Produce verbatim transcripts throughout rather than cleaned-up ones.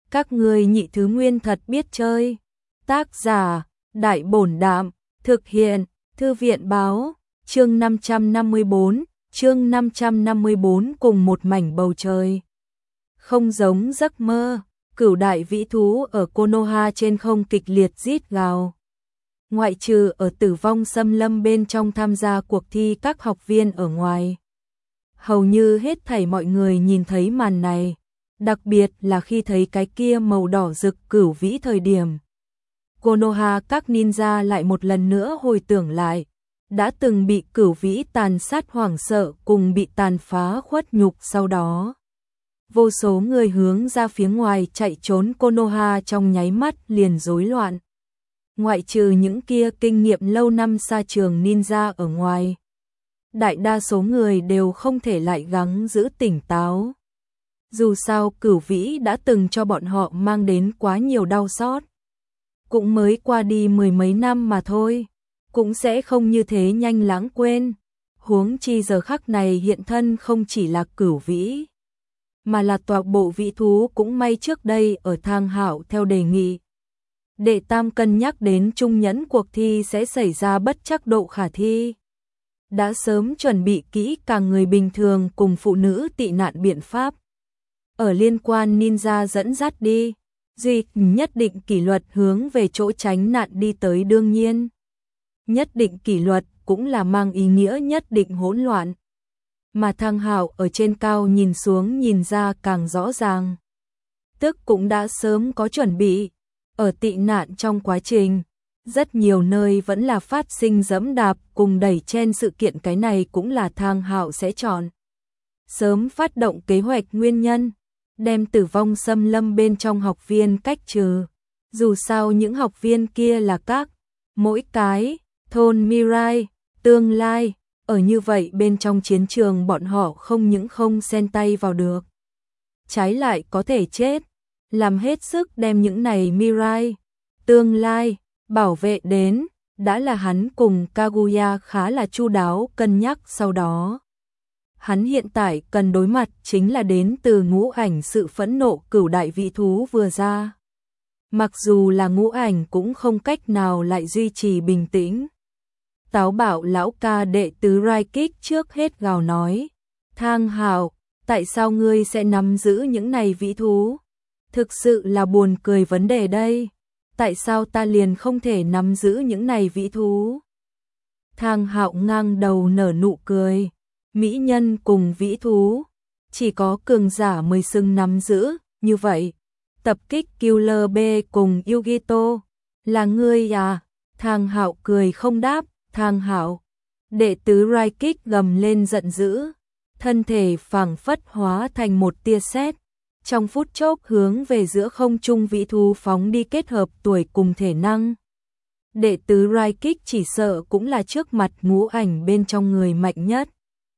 Các ngươi nhị thứ nguyên thật biết chơi. Tác giả, Đại Bổn Đạm, thực hiện, Thư viện Báo, chương năm trăm năm mươi bốn, chương năm trăm năm mươi bốn cùng một mảnh bầu trời. Không giống giấc mơ, cửu đại vĩ thú ở Konoha trên không kịch liệt rít gào. Ngoại trừ ở Tử Vong Xâm Lâm bên trong tham gia cuộc thi các học viên ở ngoài. Hầu như hết thảy mọi người nhìn thấy màn này, đặc biệt là khi thấy cái kia màu đỏ rực cửu vĩ thời điểm. Konoha các ninja lại một lần nữa hồi tưởng lại, đã từng bị cửu vĩ tàn sát hoảng sợ cùng bị tàn phá khuất nhục sau đó. Vô số người hướng ra phía ngoài chạy trốn, Konoha trong nháy mắt liền rối loạn. Ngoại trừ những kia kinh nghiệm lâu năm xa trường ninja ở ngoài, đại đa số người đều không thể lại gắng giữ tỉnh táo. Dù sao cửu vĩ đã từng cho bọn họ mang đến quá nhiều đau xót. Cũng mới qua đi mười mấy năm mà thôi, cũng sẽ không như thế nhanh lãng quên. Huống chi giờ khắc này hiện thân không chỉ là cửu vĩ, mà là toàn bộ vĩ thú. Cũng may trước đây ở Thang Hạo theo đề nghị, Đệ Tam cân nhắc đến trung nhẫn cuộc thi sẽ xảy ra bất trắc độ khả thi, đã sớm chuẩn bị kỹ càng người bình thường cùng phụ nữ tị nạn biện pháp. Ở liên quan ninja dẫn dắt đi, duy nhất định kỷ luật hướng về chỗ tránh nạn đi tới. Đương nhiên, nhất định kỷ luật cũng là mang ý nghĩa nhất định hỗn loạn. Mà Thang Hạo ở trên cao nhìn xuống nhìn ra càng rõ ràng. Tức cũng đã sớm có chuẩn bị. Ở tị nạn trong quá trình, rất nhiều nơi vẫn là phát sinh dẫm đạp cùng đẩy chen sự kiện, cái này cũng là Thang Hạo sẽ chọn sớm phát động kế hoạch nguyên nhân, đem Tử Vong Xâm Lâm bên trong học viên cách trừ. Dù sao những học viên kia là các, mỗi cái, thôn Mirai, tương lai, ở như vậy bên trong chiến trường bọn họ không những không xen tay vào được, trái lại có thể chết. Làm hết sức đem những này Mirai, tương lai, bảo vệ đến, đã là hắn cùng Kaguya khá là chu đáo cân nhắc. Sau đó, hắn hiện tại cần đối mặt chính là đến từ ngũ ảnh sự phẫn nộ cửu đại vĩ thú vừa ra. Mặc dù là ngũ ảnh cũng không cách nào lại duy trì bình tĩnh. Táo bạo lão ca đệ tứ Raikik trước hết gào nói, Thang Hạo, tại sao ngươi sẽ nắm giữ những này vĩ thú? Thực sự là buồn cười vấn đề đây. Tại sao ta liền không thể nắm giữ những này vĩ thú? Thang Hạo ngang đầu nở nụ cười. Mỹ nhân cùng vĩ thú, chỉ có cường giả mới xưng nắm giữ. Như vậy, tập kích Killer B cùng Yugito, là ngươi à? Thang Hạo cười không đáp. Thang Hạo, đệ tứ Raikik gầm lên giận dữ, thân thể phảng phất hóa thành một tia sét, trong phút chốc hướng về giữa không trung vĩ thú phóng đi. Kết hợp tuổi cùng thể năng, đệ tứ Raikik chỉ sợ cũng là trước mặt ngũ ảnh bên trong người mạnh nhất.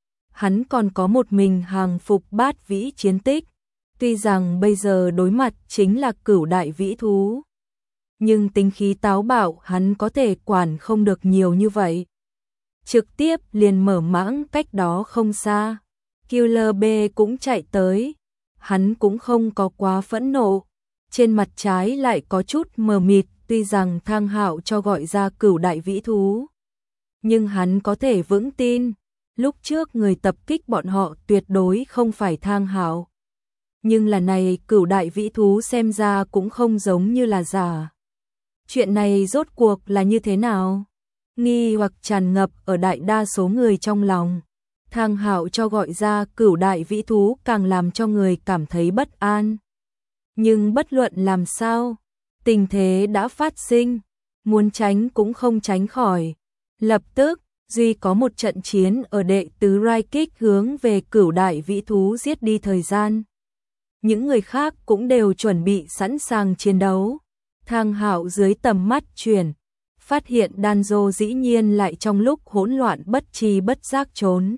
Hắn còn có một mình hàng phục bát vĩ chiến tích, tuy rằng bây giờ đối mặt chính là cửu đại vĩ thú, nhưng tính khí táo bạo hắn có thể quản không được nhiều như vậy. Trực tiếp liền mở mãng cách đó không xa. Killer B cũng chạy tới, hắn cũng không có quá phẫn nộ, trên mặt trái lại có chút mờ mịt. Tuy rằng Thang Hạo cho gọi ra cửu đại vĩ thú, nhưng hắn có thể vững tin, lúc trước người tập kích bọn họ tuyệt đối không phải Thang Hạo. Nhưng là này cửu đại vĩ thú xem ra cũng không giống như là giả. Chuyện này rốt cuộc là như thế nào? Nghi hoặc tràn ngập ở đại đa số người trong lòng. Thang Hạo cho gọi ra cửu đại vĩ thú càng làm cho người cảm thấy bất an. Nhưng bất luận làm sao, tình thế đã phát sinh, muốn tránh cũng không tránh khỏi. Lập tức, duy có một trận chiến ở đệ tứ Raikik hướng về cửu đại vĩ thú giết đi thời gian. Những người khác cũng đều chuẩn bị sẵn sàng chiến đấu. Thang Hạo dưới tầm mắt chuyển, phát hiện Danzo dĩ nhiên lại trong lúc hỗn loạn bất tri bất giác trốn.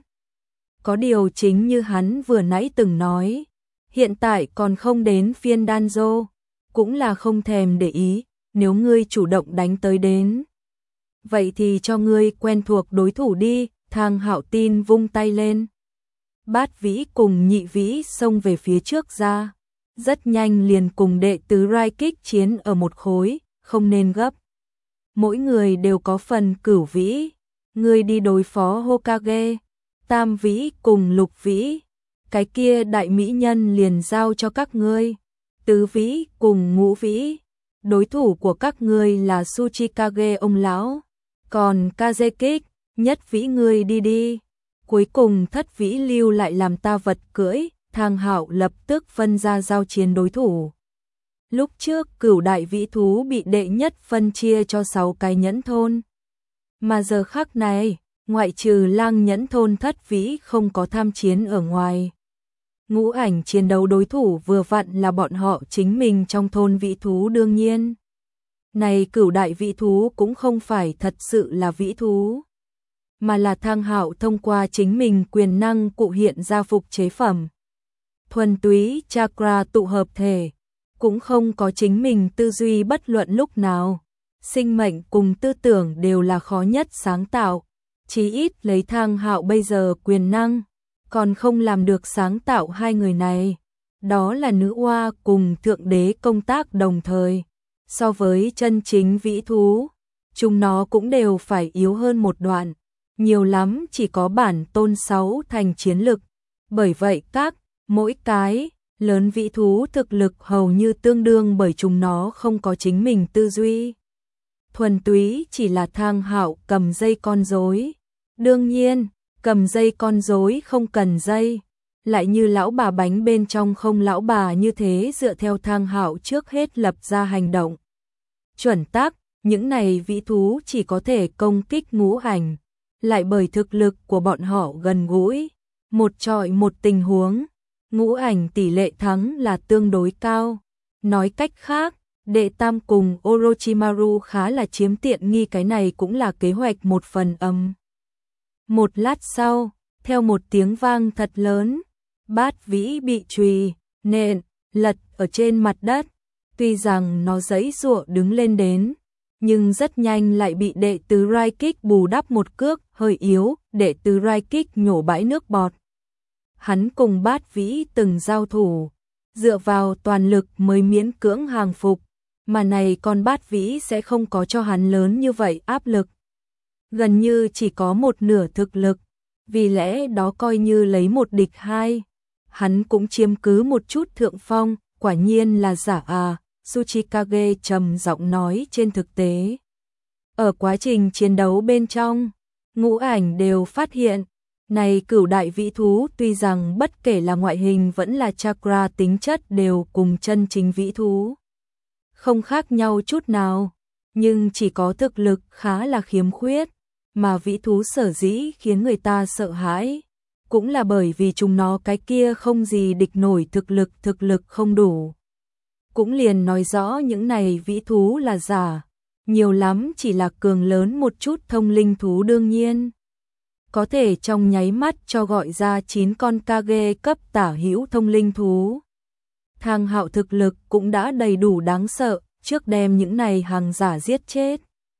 Có điều chính như hắn vừa nãy từng nói, hiện tại còn không đến phiên Danzo, cũng là không thèm để ý. Nếu ngươi chủ động đánh tới đến, vậy thì cho ngươi quen thuộc đối thủ đi. Thang Hạo tin vung tay lên, bát vĩ cùng nhị vĩ xông về phía trước ra. rất nhanh liền cùng đệ tứ Rai Kích chiến ở một khối, không nên gấp. Mỗi người đều có phần cửu vĩ, người đi đối phó Hokage, tam vĩ cùng lục vĩ, cái kia đại mỹ nhân liền giao cho các ngươi, tứ vĩ cùng ngũ vĩ, đối thủ của các ngươi là Tsuchikage ông lão, còn Kazekik, nhất vĩ ngươi đi đi, cuối cùng thất vĩ lưu lại làm ta vật cưỡi, Thang Hạo lập tức phân ra giao chiến đối thủ. Lúc trước cửu đại vĩ thú bị đệ nhất phân chia cho sáu cái nhẫn thôn, mà giờ khắc này, ngoại trừ Lang nhẫn thôn thất vĩ không có tham chiến ở ngoài. Ngũ ảnh chiến đấu đối thủ vừa vặn là bọn họ chính mình trong thôn vĩ thú đương nhiên. Này cửu đại vĩ thú cũng không phải thật sự là vĩ thú, mà là Thang Hạo thông qua chính mình quyền năng cụ hiện ra phục chế phẩm. Thuần túy chakra tụ hợp thể, cũng không có chính mình tư duy bất luận lúc nào. Sinh mệnh cùng tư tưởng đều là khó nhất sáng tạo, chí ít lấy Thang Hạo bây giờ quyền năng, còn không làm được sáng tạo hai người này. Đó là nữ oa cùng thượng đế công tác đồng thời. So với chân chính vĩ thú, chúng nó cũng đều phải yếu hơn một đoạn, nhiều lắm chỉ có bản tôn sáu thành chiến lực. Bởi vậy các, mỗi cái, lớn vĩ thú thực lực hầu như tương đương bởi chúng nó không có chính mình tư duy. Thuần túy chỉ là Thang Hạo cầm dây con rối. Đương nhiên, cầm dây con rối không cần dây, lại như lão bà bánh bên trong không lão bà như thế dựa theo Thang Hạo trước hết lập ra hành động. Chuẩn tắc, những này vĩ thú chỉ có thể công kích ngũ ảnh, lại bởi thực lực của bọn họ gần gũi, một trọi một tình huống, ngũ ảnh tỷ lệ thắng là tương đối cao. Nói cách khác, đệ tam cùng Orochimaru khá là chiếm tiện nghi, cái này cũng là kế hoạch một phần âm. Một lát sau, theo một tiếng vang thật lớn, bát vĩ bị chùy, nện, lật ở trên mặt đất. Tuy rằng nó giãy giụa đứng lên đến, nhưng rất nhanh lại bị đệ tứ Rai Kích bù đắp một cước hơi yếu, đệ tứ Rai Kích nhổ bãi nước bọt. Hắn cùng bát vĩ từng giao thủ, dựa vào toàn lực mới miễn cưỡng hàng phục, mà này con bát vĩ sẽ không có cho hắn lớn như vậy áp lực. Gần như chỉ có một nửa thực lực, vì lẽ đó coi như lấy một địch hai, hắn cũng chiếm cứ một chút thượng phong, quả nhiên là giả à. Tsuchikage trầm giọng nói, trên thực tế, ở quá trình chiến đấu bên trong, ngũ ảnh đều phát hiện, này cửu đại vĩ thú tuy rằng bất kể là ngoại hình vẫn là chakra tính chất đều cùng chân chính vĩ thú không khác nhau chút nào, nhưng chỉ có thực lực khá là khiếm khuyết, mà vĩ thú sở dĩ khiến người ta sợ hãi, cũng là bởi vì chúng nó cái kia không gì địch nổi thực lực thực lực không đủ. Cũng liền nói rõ những này vĩ thú là giả, nhiều lắm chỉ là cường lớn một chút thông linh thú đương nhiên. Có thể trong nháy mắt cho gọi ra chín con Kage cấp tả hữu thông linh thú. Thang Hạo thực lực cũng đã đầy đủ đáng sợ, trước đem những này hàng giả giết chết.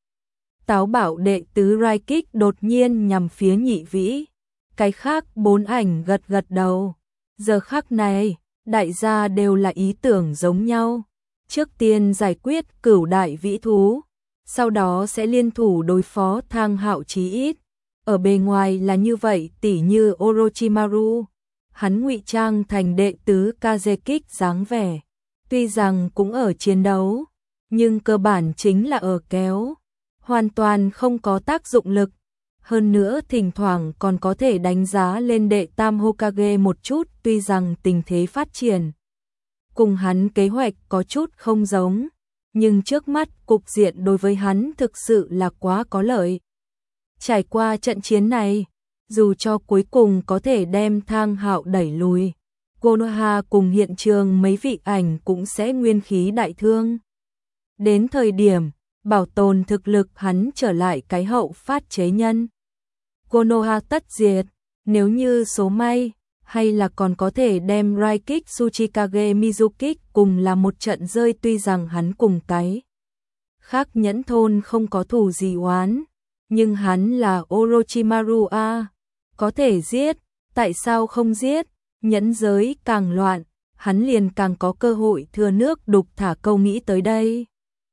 Táo bảo đệ tứ Rai Kích đột nhiên nhằm phía nhị vĩ, cái khác bốn ảnh gật gật đầu. Giờ khắc này, đại gia đều là ý tưởng giống nhau. Trước tiên giải quyết cửu đại vĩ thú, sau đó sẽ liên thủ đối phó Thang Hạo chí ít. Ở bề ngoài là như vậy, tỉ như Orochimaru, hắn ngụy trang thành đệ tứ Kazekik dáng vẻ. Tuy rằng cũng ở chiến đấu, nhưng cơ bản chính là ở kéo, hoàn toàn không có tác dụng lực. Hơn nữa thỉnh thoảng còn có thể đánh giá lên đệ tam Hokage một chút, tuy rằng tình thế phát triển cùng hắn kế hoạch có chút không giống, nhưng trước mắt cục diện đối với hắn thực sự là quá có lợi. Trải qua trận chiến này, dù cho cuối cùng có thể đem Thang Hạo đẩy lùi, Konoha cùng hiện trường mấy vị ảnh cũng sẽ nguyên khí đại thương. Đến thời điểm bảo tồn thực lực hắn trở lại cái hậu phát chế nhân, Konoha tất diệt. Nếu như số may, hay là còn có thể đem Rai Kích Tsuchikage Mizukik cùng là một trận rơi, tuy rằng hắn cùng cái khác nhẫn thôn không có thù gì oán, nhưng hắn là Orochimaru a, có thể giết, tại sao không giết? Nhẫn giới càng loạn, hắn liền càng có cơ hội thừa nước đục thả câu nghĩ tới đây.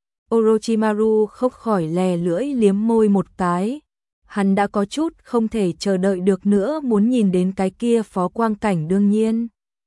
Orochimaru không khỏi lè lưỡi liếm môi một cái. Hắn đã có chút không thể chờ đợi được nữa muốn nhìn đến cái kia phó quang cảnh đương nhiên.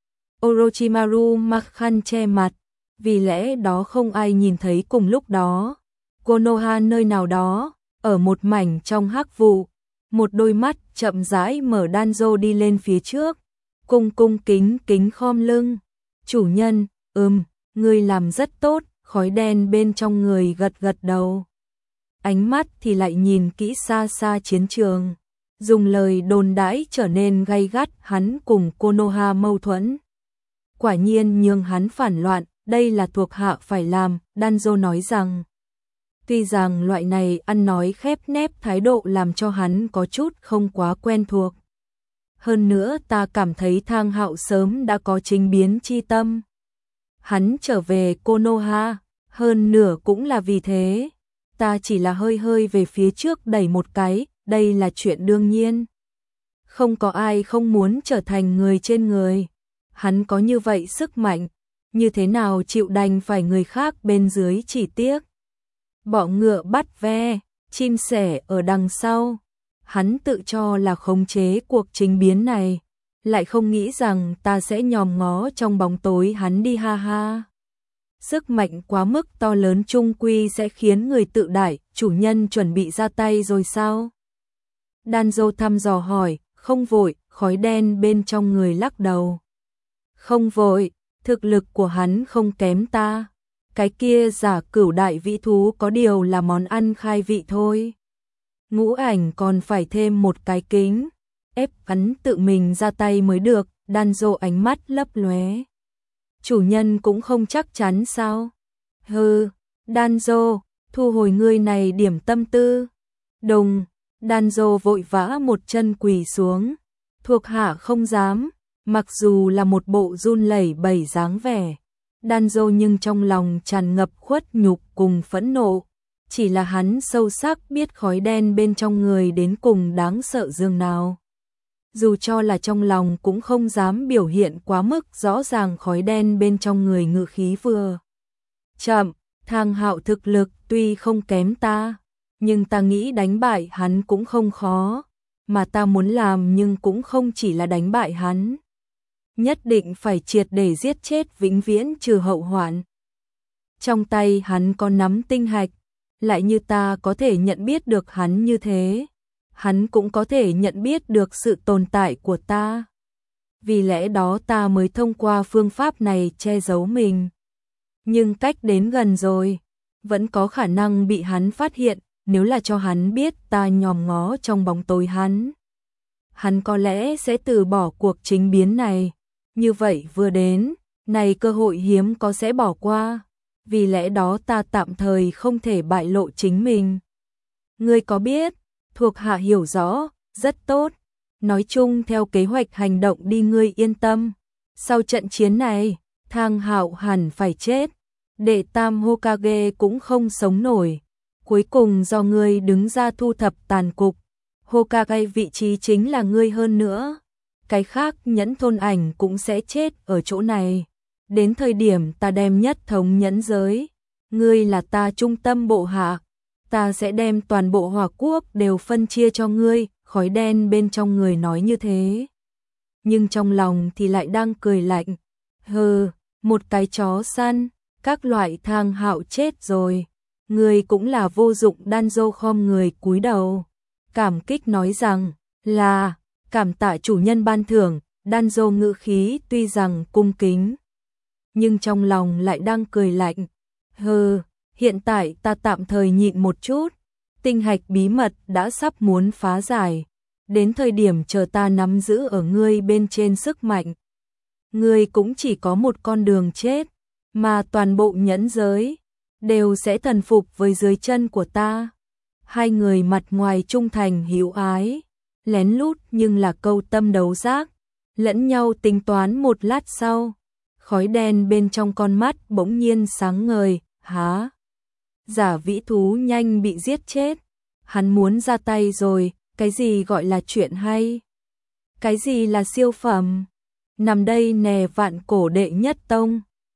Orochimaru mặc khăn che mặt, vì lẽ đó không ai nhìn thấy cùng lúc đó. Konoha nơi nào đó, ở một mảnh trong hắc vụ, một đôi mắt chậm rãi mở Danzo đi lên phía trước, cung cung kính kính khom lưng. Chủ nhân, ừm, ngươi làm rất tốt, khói đen bên trong người gật gật đầu. Ánh mắt thì lại nhìn kỹ xa xa chiến trường, dùng lời đồn đãi trở nên gay gắt hắn cùng Konoha mâu thuẫn. Quả nhiên nhường hắn phản loạn, đây là thuộc hạ phải làm, Danzo nói rằng. Tuy rằng loại này ăn nói khép nép thái độ làm cho hắn có chút không quá quen thuộc. Hơn nữa ta cảm thấy Thang Hạo sớm đã có chính biến chi tâm. Hắn trở về Konoha, hơn nửa cũng là vì thế. Ta chỉ là hơi hơi về phía trước đẩy một cái, đây là chuyện đương nhiên. Không có ai không muốn trở thành người trên người. Hắn có như vậy sức mạnh, như thế nào chịu đành phải người khác bên dưới chỉ tiếc. Bọ ngựa bắt ve, chim sẻ ở đằng sau. Hắn tự cho là khống chế cuộc chính biến này, lại không nghĩ rằng ta sẽ nhòm ngó trong bóng tối hắn đi ha ha. Sức mạnh quá mức to lớn chung quy sẽ khiến người tự đại, chủ nhân chuẩn bị ra tay rồi sao? Danzo thăm dò hỏi, không vội, khói đen bên trong người lắc đầu. Không vội, thực lực của hắn không kém ta. Cái kia giả cửu đại vĩ thú có điều là món ăn khai vị thôi. Ngũ ảnh còn phải thêm một cái kính, ép hắn tự mình ra tay mới được. Danzo ánh mắt lấp lóe. Chủ nhân cũng không chắc chắn sao? Hừ, Danzo, thu hồi ngươi này điểm tâm tư. Đùng, Danzo vội vã một chân quỳ xuống. Thuộc hạ không dám, mặc dù là một bộ run lẩy bẩy dáng vẻ. Danzo nhưng trong lòng tràn ngập khuất nhục cùng phẫn nộ. Chỉ là hắn sâu sắc biết khói đen bên trong người đến cùng đáng sợ dường nào. Dù cho là trong lòng cũng không dám biểu hiện quá mức rõ ràng khói đen bên trong người ngự khí vừa. Chậm, Thang Hạo thực lực tuy không kém ta, nhưng ta nghĩ đánh bại hắn cũng không khó, mà ta muốn làm nhưng cũng không chỉ là đánh bại hắn. Nhất định phải triệt để giết chết vĩnh viễn trừ hậu hoạn. Trong tay hắn có nắm tinh hạch, lại như ta có thể nhận biết được hắn như thế. Hắn cũng có thể nhận biết được sự tồn tại của ta. Vì lẽ đó ta mới thông qua phương pháp này che giấu mình. Nhưng cách đến gần rồi, vẫn có khả năng bị hắn phát hiện, nếu là cho hắn biết ta nhòm ngó trong bóng tối hắn. Hắn có lẽ sẽ từ bỏ cuộc chính biến này. Như vậy vừa đến, này cơ hội hiếm có sẽ bỏ qua. Vì lẽ đó ta tạm thời không thể bại lộ chính mình. Ngươi có biết? Thuộc hạ hiểu rõ, rất tốt. Nói chung theo kế hoạch hành động đi ngươi yên tâm. Sau trận chiến này, Thang Hạo hẳn phải chết. Đệ tam Hokage cũng không sống nổi. Cuối cùng do ngươi đứng ra thu thập tàn cục. Hokage vị trí chính là ngươi hơn nữa. Cái khác nhẫn thôn ảnh cũng sẽ chết ở chỗ này. Đến thời điểm ta đem nhất thống nhẫn giới. Ngươi là ta trung tâm bộ hạ. Ta sẽ đem toàn bộ Hỏa Quốc đều phân chia cho ngươi, khói đen bên trong người nói như thế. Nhưng trong lòng thì lại đang cười lạnh. Hừ, một cái chó săn, các loại Thang Hạo chết rồi. Ngươi cũng là vô dụng. Danzo khom người cúi đầu. Cảm kích nói rằng, là, cảm tạ chủ nhân ban thưởng. Danzo ngữ khí tuy rằng cung kính, nhưng trong lòng lại đang cười lạnh. Hừ, hiện tại ta tạm thời nhịn một chút, tinh hạch bí mật đã sắp muốn phá giải, đến thời điểm chờ ta nắm giữ ở ngươi bên trên sức mạnh. Ngươi cũng chỉ có một con đường chết, mà toàn bộ nhẫn giới đều sẽ thần phục với dưới chân của ta. Hai người mặt ngoài trung thành hữu ái, lén lút nhưng là câu tâm đấu giác, lẫn nhau tính toán một lát sau. Khói đen bên trong con mắt bỗng nhiên sáng ngời, há. Giả vĩ thú nhanh bị giết chết. Hắn muốn ra tay rồi, cái gì gọi là chuyện hay? Cái gì là siêu phẩm? nằm đây nè vạn cổ đệ nhất tông.